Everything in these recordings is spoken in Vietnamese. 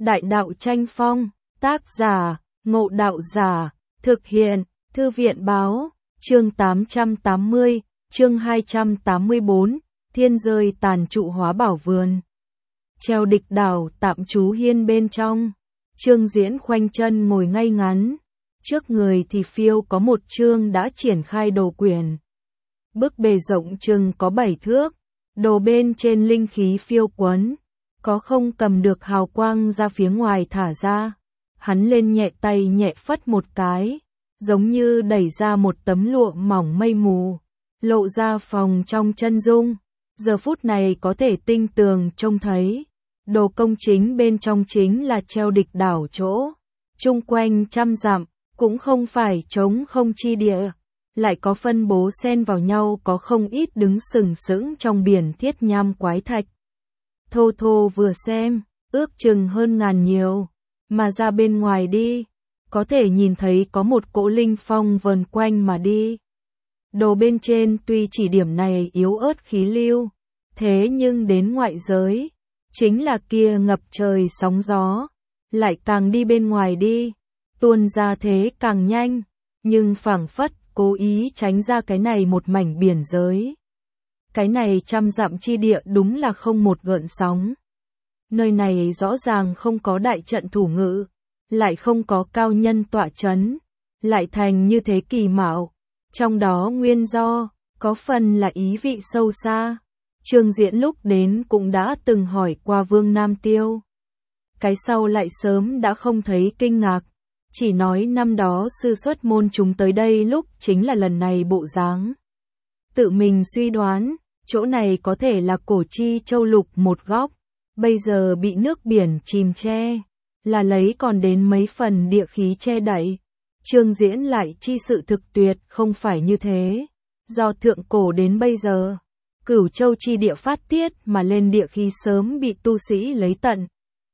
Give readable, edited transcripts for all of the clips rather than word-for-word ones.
Đại đạo tranh phong, tác giả, Ngộ Đạo Giả, thực hiện, Thư viện báo, chương 880, chương 284, thiên rơi tàn trụ hóa bảo vườn. Treo địch đảo tạm trú hiên bên trong, Trương Diễn khoanh chân ngồi ngay ngắn, trước người thì phiêu có một chương đã triển khai đồ quyển. Bức bề rộng chừng có 7 thước, đồ bên trên linh khí phiêu quấn, có không cầm được hào quang ra phía ngoài thả ra. Hắn lên nhẹ tay nhẹ phất một cái, giống như đẩy ra một tấm lụa mỏng mây mù, lộ ra phòng trong chân dung. Giờ phút này có thể tinh tường trông thấy, đồ công chính bên trong chính là treo địch đảo chỗ, chung quanh trăm dặm, cũng không phải trống không chi địa, lại có phân bố xen vào nhau, có không ít đứng sừng sững trong biển thiết nham quái thạch. Thô thô vừa xem, ước chừng hơn ngàn nhiều, mà ra bên ngoài đi, có thể nhìn thấy có một cỗ linh phong vờn quanh mà đi. Đồ bên trên tuy chỉ điểm này yếu ớt khí lưu, thế nhưng đến ngoại giới, chính là kia ngập trời sóng gió, lại càng đi bên ngoài đi, tuôn ra thế càng nhanh, nhưng phảng phất cố ý tránh ra cái này một mảnh biển giới. Cái này trăm dặm chi địa đúng là không một gợn sóng. Nơi này rõ ràng không có đại trận thủ ngự, lại không có cao nhân tọa chấn, lại thành như thế kỳ mạo. Trong đó nguyên do, có phần là ý vị sâu xa. Trương Diễn lúc đến cũng đã từng hỏi qua Vương Nam Tiêu. Cái sau lại sớm đã không thấy kinh ngạc, chỉ nói năm đó sư xuất môn chúng tới đây lúc chính là lần này bộ dáng. Tự mình suy đoán, chỗ này có thể là cổ chi châu lục một góc, bây giờ bị nước biển chìm che, là lấy còn đến mấy phần địa khí che đậy. Trương Diễn lại chi sự thực tuyệt không phải như thế, do thượng cổ đến bây giờ, Cửu Châu chi địa phát tiết mà lên địa khí sớm bị tu sĩ lấy tận.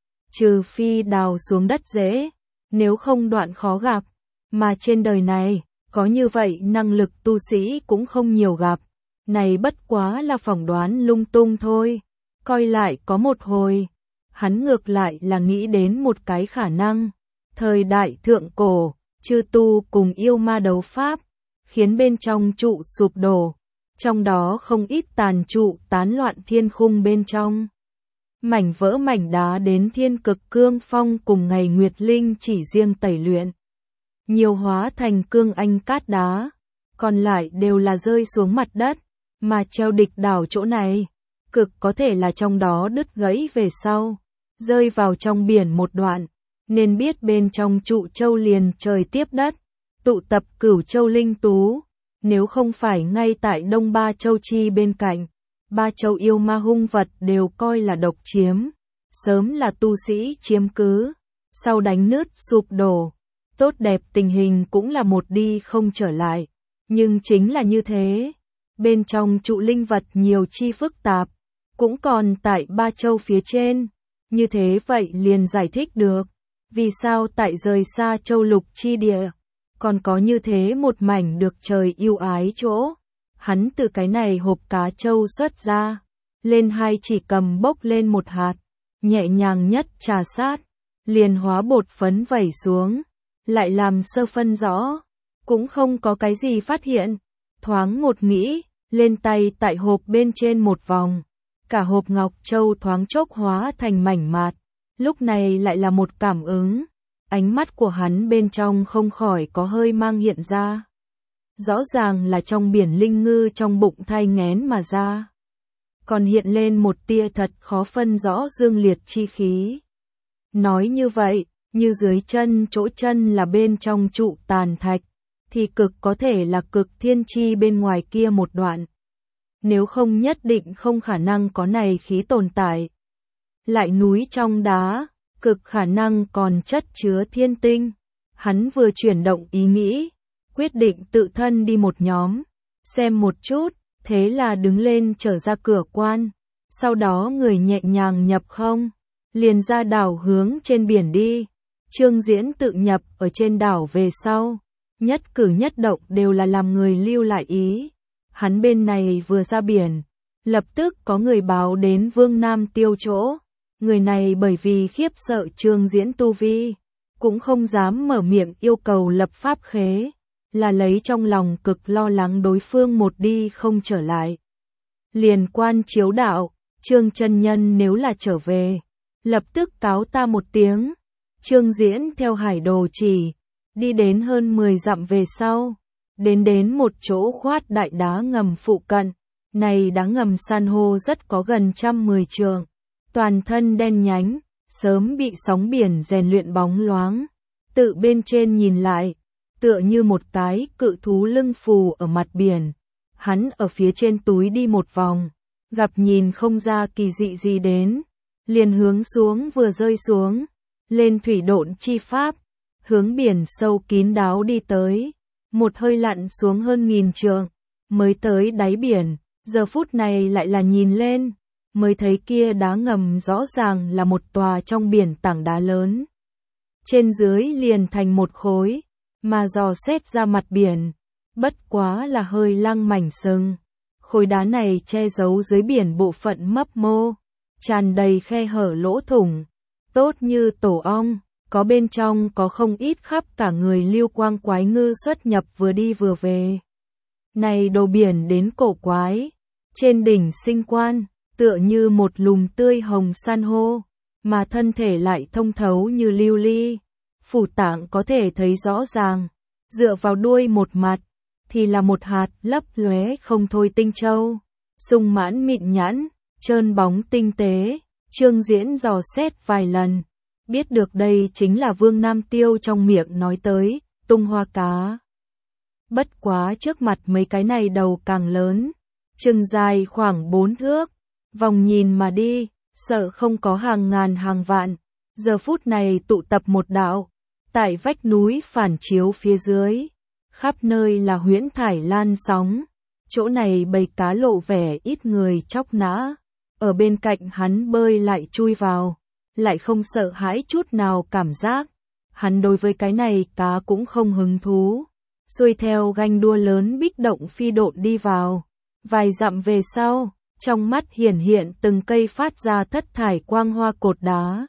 Trừ phi đào xuống đất dễ, nếu không đoạn khó gặp, mà trên đời này, có như vậy năng lực tu sĩ cũng không nhiều gặp. Này bất quá là phỏng đoán lung tung thôi. Coi lại có một hồi, hắn ngược lại là nghĩ đến một cái khả năng. Thời đại thượng cổ, chư tu cùng yêu ma đấu pháp, khiến bên trong trụ sụp đổ, trong đó không ít tàn trụ tán loạn thiên khung bên trong. Mảnh vỡ mảnh đá đến thiên cực cương phong cùng ngày nguyệt linh chỉ riêng tẩy luyện, nhiều hóa thành cương anh cát đá, còn lại đều là rơi xuống mặt đất, mà treo địch đảo chỗ này, cực có thể là trong đó đứt gãy về sau, rơi vào trong biển một đoạn, nên biết bên trong trụ châu liền trời tiếp đất, tụ tập cửu châu linh tú, nếu không phải ngay tại Đông Ba Châu chi bên cạnh, ba châu yêu ma hung vật đều coi là độc chiếm, sớm là tu sĩ chiếm cứ, sau đánh nứt sụp đổ, tốt đẹp tình hình cũng là một đi không trở lại, nhưng chính là như thế, bên trong trụ linh vật nhiều chi phức tạp, cũng còn tại ba châu phía trên, như thế vậy liền giải thích được, vì sao tại rời xa châu lục chi địa, còn có như thế một mảnh được trời yêu ái chỗ. Hắn từ cái này hộp cá châu xuất ra, lên hai chỉ cầm bốc lên một hạt, nhẹ nhàng nhất trà sát, liền hóa bột phấn vẩy xuống, lại làm sơ phân rõ, cũng không có cái gì phát hiện, thoáng ngột nghĩ, lên tay tại hộp bên trên một vòng, cả hộp ngọc châu thoáng chốc hóa thành mảnh mạt, lúc này lại là một cảm ứng, ánh mắt của hắn bên trong không khỏi có hơi mang hiện ra. Rõ ràng là trong biển linh ngư trong bụng thai nghén mà ra. Còn hiện lên một tia thật khó phân rõ dương liệt chi khí. Nói như vậy, như dưới chân chỗ chân là bên trong trụ tàn thạch, thì cực có thể là cực thiên chi bên ngoài kia một đoạn. Nếu không nhất định không khả năng có này khí tồn tại. Lại núi trong đá, cực khả năng còn chất chứa thiên tinh. Hắn vừa chuyển động ý nghĩ, quyết định tự thân đi một nhóm, xem một chút, thế là đứng lên trở ra cửa quan, sau đó người nhẹ nhàng nhập không, liền ra đảo hướng trên biển đi. Trương Diễn tự nhập ở trên đảo về sau, nhất cử nhất động đều là làm người lưu lại ý. Hắn bên này vừa ra biển, lập tức có người báo đến Vương Nam Tiêu chỗ, Người này bởi vì khiếp sợ Trương Diễn tu vi, cũng không dám mở miệng yêu cầu lập pháp khế, là lấy trong lòng cực lo lắng đối phương một đi không trở lại. Liền quan chiếu đạo, Trương chân nhân nếu là trở về, lập tức cáo ta một tiếng. Trương Diễn theo hải đồ chỉ, đi đến hơn 10 dặm về sau, đến một chỗ khoát đại đá ngầm phụ cận. Này đá ngầm san hô rất có gần 110 trượng, toàn thân đen nhánh, sớm bị sóng biển rèn luyện bóng loáng. Tự bên trên nhìn lại, tựa như một cái cự thú lưng phù ở mặt biển. Hắn ở phía trên túi đi một vòng, gặp nhìn không ra kỳ dị gì đến, liền hướng xuống vừa rơi xuống, lên thủy độn chi pháp, hướng biển sâu kín đáo đi tới, một hơi lặn xuống hơn 1000 trượng, mới tới đáy biển. Giờ phút này lại là nhìn lên, mới thấy kia đá ngầm rõ ràng là một tòa trong biển tảng đá lớn. Trên dưới liền thành một khối, mà dò xét ra mặt biển, bất quá là hơi lăng mảnh sừng. Khối đá này che giấu dưới biển bộ phận mấp mô, tràn đầy khe hở lỗ thủng, tốt như tổ ong, có bên trong có không ít khắp cả người lưu quang quái ngư xuất nhập vừa đi vừa về. Này đồ biển đến cổ quái, trên đỉnh sinh quan, tựa như một lùm tươi hồng san hô, mà thân thể lại thông thấu như lưu ly, phủ tạng có thể thấy rõ ràng, dựa vào đuôi một mặt, thì là một hạt lấp lóe không thôi tinh châu, sung mãn mịn nhẵn, trơn bóng tinh tế. Trương Diễn dò xét vài lần, biết được đây chính là Vương Nam Tiêu trong miệng nói tới, tung hoa cá. Bất quá trước mặt mấy cái này đầu càng lớn, chừng dài khoảng 4 thước, vòng nhìn mà đi, sợ không có hàng ngàn hàng vạn, giờ phút này tụ tập một đạo, tại vách núi phản chiếu phía dưới, khắp nơi là huyễn thải lan sóng, chỗ này bầy cá lộ vẻ ít người chóc nã, ở bên cạnh hắn bơi lại chui vào, lại không sợ hãi chút nào cảm giác, hắn đối với cái này cá cũng không hứng thú, xuôi theo ganh đua lớn bích động phi độn đi vào. Vài dặm về sau, trong mắt hiển hiện từng cây phát ra thất thải quang hoa cột đá.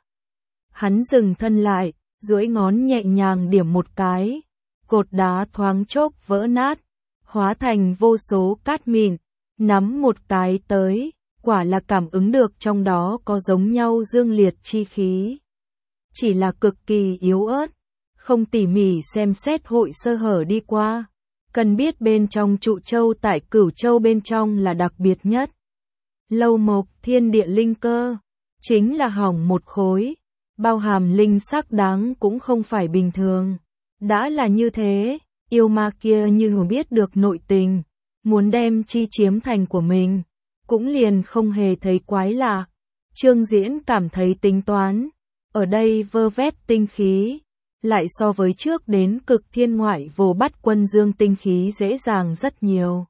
Hắn dừng thân lại, duỗi ngón nhẹ nhàng điểm một cái, cột đá thoáng chốc vỡ nát, hóa thành vô số cát mịn, nắm một cái tới, quả là cảm ứng được trong đó có giống nhau dương liệt chi khí. Chỉ là cực kỳ yếu ớt, không tỉ mỉ xem xét hội sơ hở đi qua. Cần biết bên trong trụ châu tại Cửu Châu bên trong là đặc biệt nhất. Lâu mộc thiên địa linh cơ, chính là hỏng một khối, bao hàm linh sắc đáng cũng không phải bình thường. Đã là như thế, yêu ma kia như biết được nội tình, muốn đem chi chiếm thành của mình, cũng liền không hề thấy quái lạ. Trương Diễn cảm thấy tính toán, ở đây vơ vét tinh khí, lại so với trước đến Cực Thiên ngoại vô bắt quân dương tinh khí dễ dàng rất nhiều.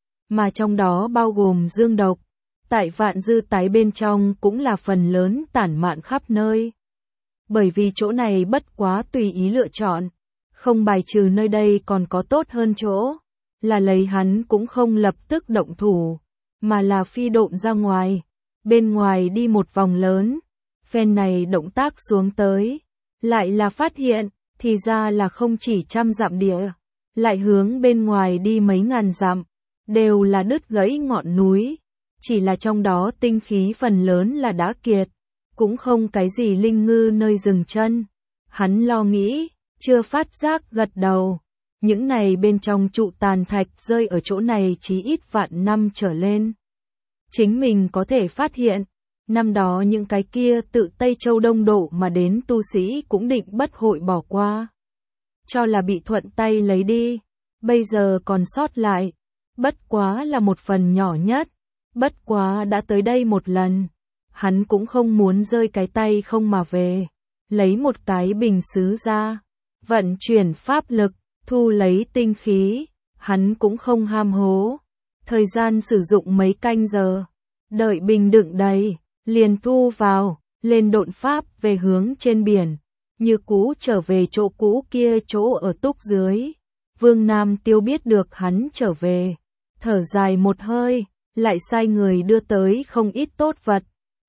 Mà trong đó bao gồm dương độc, tại Vạn Dư Tái bên trong cũng là phần lớn tản mạn khắp nơi. Bởi vì chỗ này bất quá tùy ý lựa chọn, không bài trừ nơi đây còn có tốt hơn chỗ, là lấy hắn cũng không lập tức động thủ, mà là phi độn ra ngoài, bên ngoài đi một vòng lớn, phen này động tác xuống tới. Lại là phát hiện, thì ra là không chỉ 100 dặm địa, lại hướng bên ngoài đi mấy ngàn dặm, đều là đứt gãy ngọn núi, chỉ là trong đó tinh khí phần lớn là đã kiệt, cũng không cái gì linh ngư nơi dừng chân. Hắn lo nghĩ, chưa phát giác gật đầu, những này bên trong trụ tàn thạch rơi ở chỗ này chí ít vạn năm trở lên. Chính mình có thể phát hiện, năm đó những cái kia tự Tây Châu Đông Độ mà đến tu sĩ cũng định bất hội bỏ qua. Cho là bị thuận tay lấy đi, bây giờ còn sót lại, bất quá là một phần nhỏ nhất, bất quá đã tới đây một lần. Hắn cũng không muốn rơi cái tay không mà về, lấy một cái bình sứ ra, vận chuyển pháp lực, thu lấy tinh khí, hắn cũng không ham hố. Thời gian sử dụng mấy canh giờ, đợi bình đựng đầy, liền thu vào, lên độn pháp về hướng trên biển, như cũ trở về chỗ cũ kia chỗ ở túc dưới. Vương Nam Tiêu biết được hắn trở về, thở dài một hơi, lại sai người đưa tới không ít tốt vật,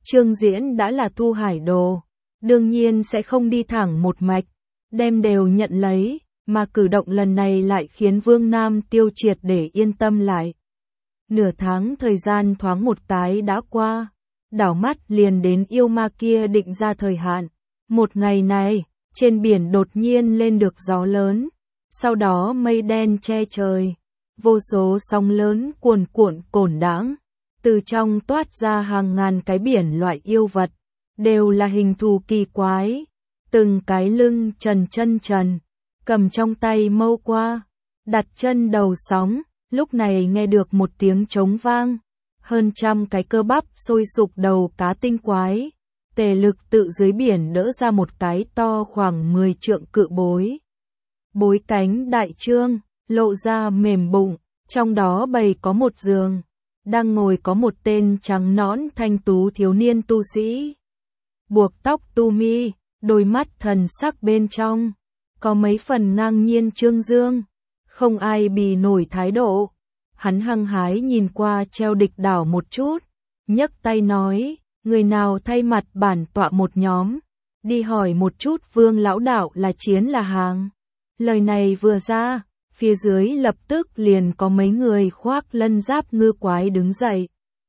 Trương Diễn đã là thu hải đồ, đương nhiên sẽ không đi thẳng một mạch, đem đều nhận lấy, mà cử động lần này lại khiến Vương Nam Tiêu triệt để yên tâm lại. Nửa tháng thời gian thoáng một cái đã qua, đảo mắt liền đến yêu ma kia định ra thời hạn. Một ngày này, trên biển đột nhiên lên được gió lớn, sau đó mây đen che trời, vô số sóng lớn cuồn cuộn cồn đãng, từ trong toát ra hàng ngàn cái biển loại yêu vật, đều là hình thù kỳ quái, từng cái lưng trần chân trần, cầm trong tay mâu qua, đặt chân đầu sóng, lúc này nghe được một tiếng trống vang, hơn trăm cái cơ bắp sôi sục đầu cá tinh quái, tề lực tự dưới biển đỡ ra một cái to khoảng 10 trượng cự bối. Bối cánh đại trương, lộ ra mềm bụng, trong đó bày có một giường, đang ngồi có một tên trắng nõn thanh tú thiếu niên tu sĩ. Buộc tóc tu mi, đôi mắt thần sắc bên trong, có mấy phần ngang nhiên trương dương, không ai bì nổi thái độ. Hắn hăng hái nhìn qua treo địch đảo một chút, nhấc tay nói, người nào thay mặt bản tọa một nhóm, đi hỏi một chút Vương lão đạo là chiến là hàng. Lời này vừa ra, phía dưới lập tức liền có mấy người khoác lân giáp ngư quái đứng dậy.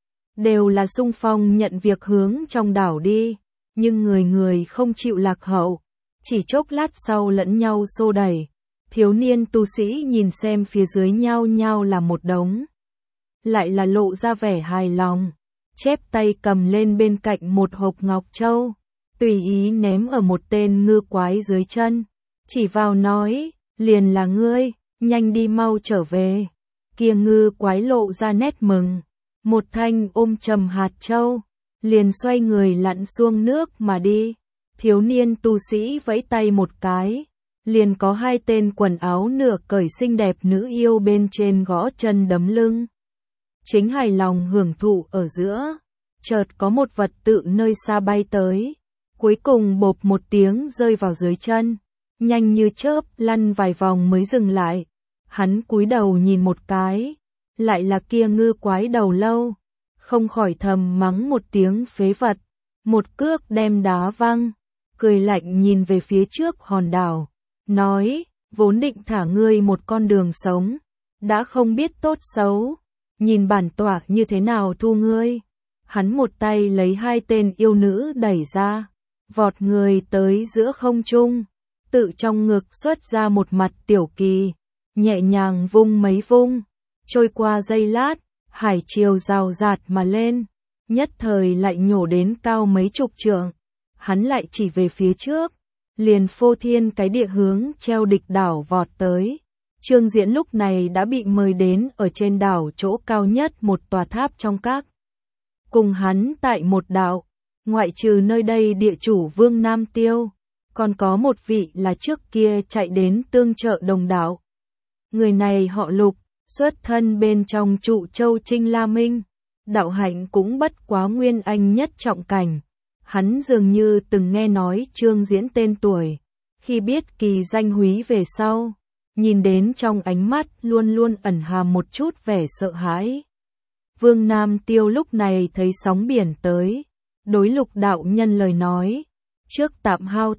Đều là xung phong nhận việc hướng trong đảo đi, nhưng người người không chịu lạc hậu, chỉ chốc lát sau lẫn nhau xô đẩy. Thiếu niên tu sĩ nhìn xem phía dưới nhao nhao là một đống, lại là lộ ra vẻ hài lòng, chép tay cầm lên bên cạnh một hộp ngọc châu, tùy ý ném ở một tên ngư quái dưới chân, chỉ vào nói, liền là ngươi, nhanh đi mau trở về. Kia ngư quái lộ ra nét mừng, một thanh ôm trầm hạt châu, liền xoay người lặn xuống nước mà đi. Thiếu niên tu sĩ vẫy tay một cái, liền có hai tên quần áo nửa cởi xinh đẹp nữ yêu bên trên gõ chân đấm lưng. Chính hài lòng hưởng thụ ở giữa, chợt có một vật tự nơi xa bay tới, cuối cùng bộp một tiếng rơi vào dưới chân, nhanh như chớp lăn vài vòng mới dừng lại. Hắn cúi đầu nhìn một cái, lại là kia ngư quái đầu lâu, không khỏi thầm mắng một tiếng phế vật, một cước đem đá văng, cười lạnh nhìn về phía trước hòn đảo. Nói, vốn định thả ngươi một con đường sống, đã không biết tốt xấu, nhìn bản tọa như thế nào thu ngươi. Hắn một tay lấy hai tên yêu nữ đẩy ra, vọt người tới giữa không trung, tự trong ngực xuất ra một mặt tiểu kỳ, nhẹ nhàng vung mấy vung, trôi qua giây lát, hải triều rào rạt mà lên, nhất thời lại nhổ đến cao mấy chục trượng. Hắn lại chỉ về phía trước, liền phô thiên cái địa hướng treo địch đảo vọt tới. Trương Diễn lúc này đã bị mời đến ở trên đảo chỗ cao nhất một tòa tháp trong các. Cùng hắn tại một đạo, ngoại trừ nơi đây địa chủ Vương Nam Tiêu, còn có một vị là trước kia chạy đến tương trợ đồng đạo. Người này họ Lục, xuất thân bên trong trụ châu Trinh La Minh, đạo hạnh cũng bất quá nguyên anh nhất trọng cảnh. Hắn dường như từng nghe nói Trương Diễn tên tuổi, khi biết kỳ danh húy về sau, nhìn đến trong ánh mắt luôn luôn ẩn hàm một chút vẻ sợ hãi. Vương Nam Tiêu lúc này thấy sóng biển tới, đối Lục đạo nhân lời nói, trước tạm hao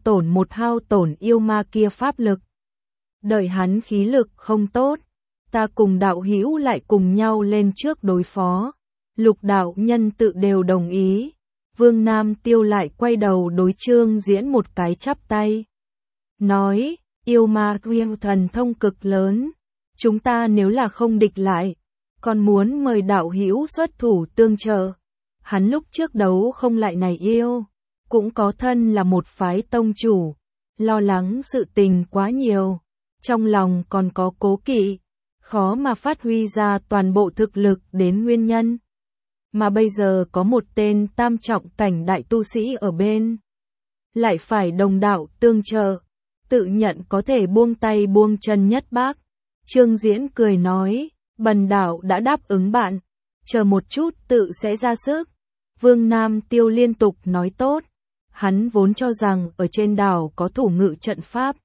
tổn yêu ma kia pháp lực. Đợi hắn khí lực không tốt, ta cùng đạo hữu lại cùng nhau lên trước đối phó. Lục đạo nhân tự đều đồng ý. Vương Nam Tiêu lại quay đầu đối Trương Diễn một cái chắp tay. Nói, yêu ma quyên thần thông cực lớn, chúng ta nếu là không địch lại, còn muốn mời đạo hữu xuất thủ tương trợ. Hắn lúc trước đấu không lại này yêu, cũng có thân là một phái tông chủ, lo lắng sự tình quá nhiều, trong lòng còn có cố kỵ, khó mà phát huy ra toàn bộ thực lực đến nguyên nhân. Mà bây giờ có một tên tam trọng cảnh đại tu sĩ ở bên, lại phải đồng đạo tương trợ, tự nhận có thể buông tay buông chân nhất bác. Trương Diễn cười nói, bần đạo đã đáp ứng bạn, chờ một chút tự sẽ ra sức. Vương Nam Tiêu liên tục nói tốt, hắn vốn cho rằng ở trên đảo có thủ ngự trận pháp,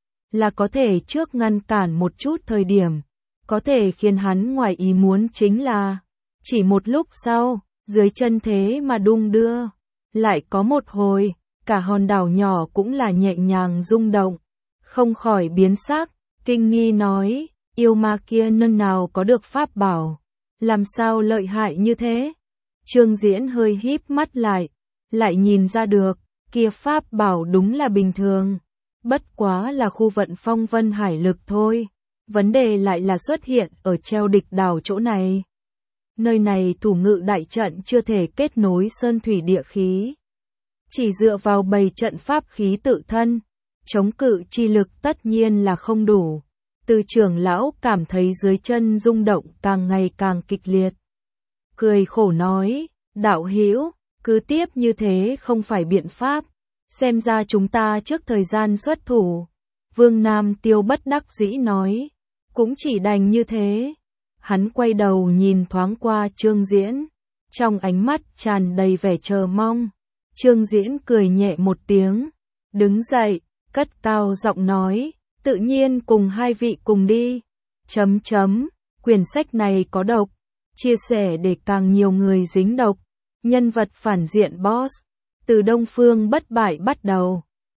là có thể trước ngăn cản một chút thời điểm, có thể khiến hắn ngoài ý muốn chính là, chỉ một lúc sau, dưới chân thế mà đung đưa, Lại có một hồi, cả hòn đảo nhỏ cũng là nhẹ nhàng rung động, không khỏi biến sắc, kinh nghi nói, yêu ma kia nơi nào có được pháp bảo, làm sao lợi hại như thế? Trương Diễn hơi híp mắt lại nhìn ra được, kia pháp bảo đúng là bình thường, bất quá là khu vận phong vân hải lực thôi, vấn đề lại là xuất hiện ở treo địch đảo chỗ này. Nơi này thủ ngự đại trận chưa thể kết nối sơn thủy địa khí, chỉ dựa vào bày trận pháp khí tự thân, chống cự chi lực tất nhiên là không đủ. Từ trưởng lão cảm thấy dưới chân rung động càng ngày càng kịch liệt. Cười khổ nói, đạo hữu, cứ tiếp như thế không phải biện pháp, xem ra chúng ta trước thời gian xuất thủ. Vương Nam Tiêu bất đắc dĩ nói, cũng chỉ đành như thế. Hắn quay đầu nhìn thoáng qua Trương Diễn, trong ánh mắt tràn đầy vẻ chờ mong. Trương Diễn cười nhẹ một tiếng, đứng dậy, cất cao giọng nói, tự nhiên cùng hai vị cùng đi. Quyển sách này có độc, chia sẻ để càng nhiều người dính độc. Nhân vật phản diện boss, từ Đông Phương bất bại bắt đầu.